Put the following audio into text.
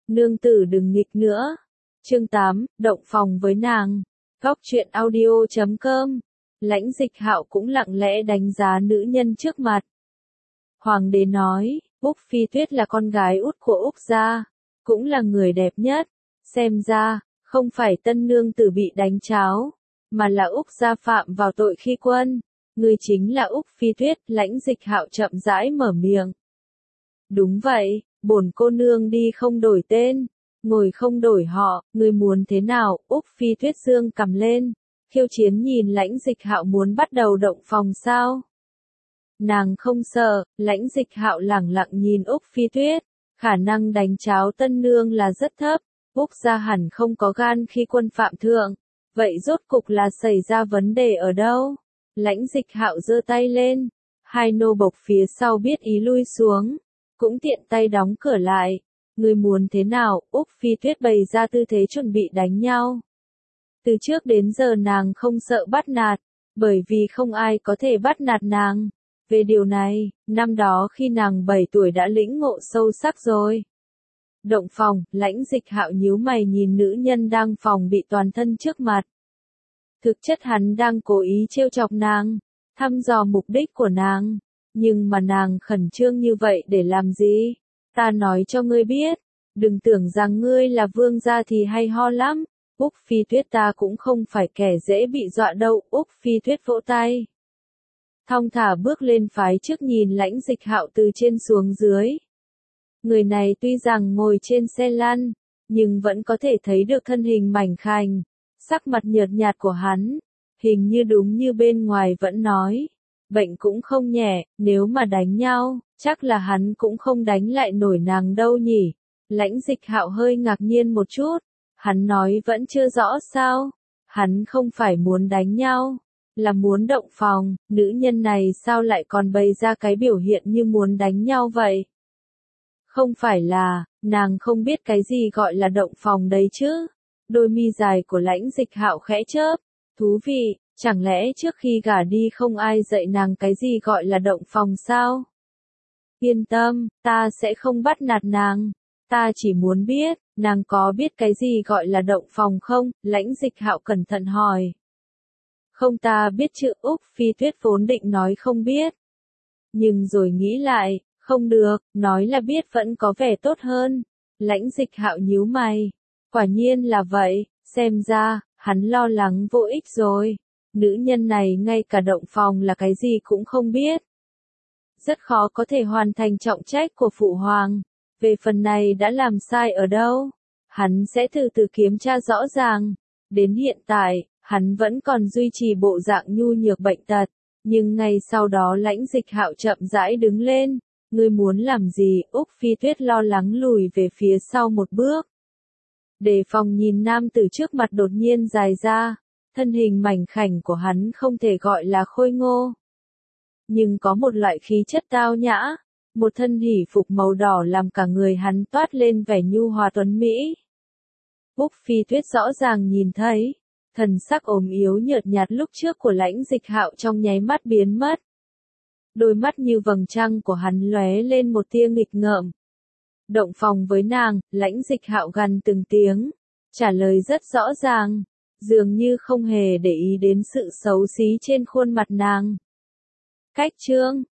nương tử đừng nghịch nữa. Chương 8, động phòng với nàng. Góc truyện audio.com. Lãnh Dịch Hạo cũng lặng lẽ đánh giá nữ nhân trước mặt. Hoàng đế nói, Úc Phi Tuyết là con gái út của Úc gia, cũng là người đẹp nhất. Xem ra, không phải tân nương tử bị đánh cháo, mà là Úc gia phạm vào tội khi quân. Người chính là Úc Phi Tuyết. Lãnh Dịch Hạo chậm rãi mở miệng. Đúng vậy, bổn cô nương đi không đổi tên, ngồi không đổi họ, người muốn thế nào? Úc Phi Tuyết dương cầm lên, khiêu chiến nhìn Lãnh Dịch Hạo muốn bắt đầu động phòng sao? Nàng không sợ. Lãnh Dịch Hạo lẳng lặng nhìn Úc Phi Tuyết, khả năng đánh cháo tân nương là rất thấp, Úc gia hẳn không có gan khi quân phạm thượng, vậy rốt cục là xảy ra vấn đề ở đâu? Lãnh Dịch Hạo giơ tay lên, hai nô bộc phía sau biết ý lui xuống, cũng tiện tay đóng cửa lại. Người muốn thế nào? Úc Phi Tuyết bày ra tư thế chuẩn bị đánh nhau. Từ trước đến giờ nàng không sợ bắt nạt, bởi vì không ai có thể bắt nạt nàng. Về điều này, năm đó khi nàng 7 tuổi đã lĩnh ngộ sâu sắc rồi. Động phòng. Lãnh Dịch Hạo nhíu mày nhìn nữ nhân đang phòng bị toàn thân trước mặt. Thực chất hắn đang cố ý trêu chọc nàng, thăm dò mục đích của nàng. Nhưng mà nàng khẩn trương như vậy để làm gì? Ta nói cho ngươi biết, đừng tưởng rằng ngươi là vương gia thì hay ho lắm. Úc Phi Tuyết ta cũng không phải kẻ dễ bị dọa đâu. Úc Phi Tuyết vỗ tay, thong thả bước lên phái trước nhìn Lãnh Dịch Hạo từ trên xuống dưới. Người này tuy rằng ngồi trên xe lăn, nhưng vẫn có thể thấy được thân hình mảnh khảnh, sắc mặt nhợt nhạt của hắn, hình như đúng như bên ngoài vẫn nói. Bệnh cũng không nhẹ, nếu mà đánh nhau, chắc là hắn cũng không đánh lại nổi nàng đâu nhỉ. Lãnh Dịch Hạo hơi ngạc nhiên một chút, hắn nói vẫn chưa rõ sao, hắn không phải muốn đánh nhau, là muốn động phòng. Nữ nhân này sao lại còn bày ra cái biểu hiện như muốn đánh nhau vậy? Không phải là, nàng không biết cái gì gọi là động phòng đấy chứ? Đôi mi dài của Lãnh Dịch Hạo khẽ chớp, thú vị. Chẳng lẽ trước khi gả đi không ai dạy nàng cái gì gọi là động phòng sao? Yên tâm, ta sẽ không bắt nạt nàng. Ta chỉ muốn biết, nàng có biết cái gì gọi là động phòng không? Lãnh Dịch Hạo cẩn thận hỏi. Không, ta biết chứ. Úc Phi Tuyết vốn định nói không biết. Nhưng rồi nghĩ lại, không được, nói là biết vẫn có vẻ tốt hơn. Lãnh Dịch Hạo nhíu mày. Quả nhiên là vậy, xem ra, hắn lo lắng vô ích rồi. Nữ nhân này ngay cả động phòng là cái gì cũng không biết. Rất khó có thể hoàn thành trọng trách của phụ hoàng. Về phần này đã làm sai ở đâu? Hắn sẽ từ từ kiểm tra rõ ràng. Đến hiện tại, hắn vẫn còn duy trì bộ dạng nhu nhược bệnh tật. Nhưng ngay sau đó Lãnh Dịch Hạo chậm rãi đứng lên. Ngươi muốn làm gì? Úc Phi Tuyết lo lắng lùi về phía sau một bước. Đề phòng nhìn nam tử trước mặt đột nhiên dài ra. Thân hình mảnh khảnh của hắn không thể gọi là khôi ngô, nhưng có một loại khí chất tao nhã, một thân hỷ phục màu đỏ làm cả người hắn toát lên vẻ nhu hòa tuấn mỹ. Úc Phi Tuyết rõ ràng nhìn thấy, thần sắc ốm yếu nhợt nhạt lúc trước của Lãnh Dịch Hạo trong nháy mắt biến mất. Đôi mắt như vầng trăng của hắn lóe lên một tia nghịch ngợm. Động phòng với nàng. Lãnh Dịch Hạo gằn từng tiếng, trả lời rất rõ ràng, dường như không hề để ý đến sự xấu xí trên khuôn mặt nàng. Cách chương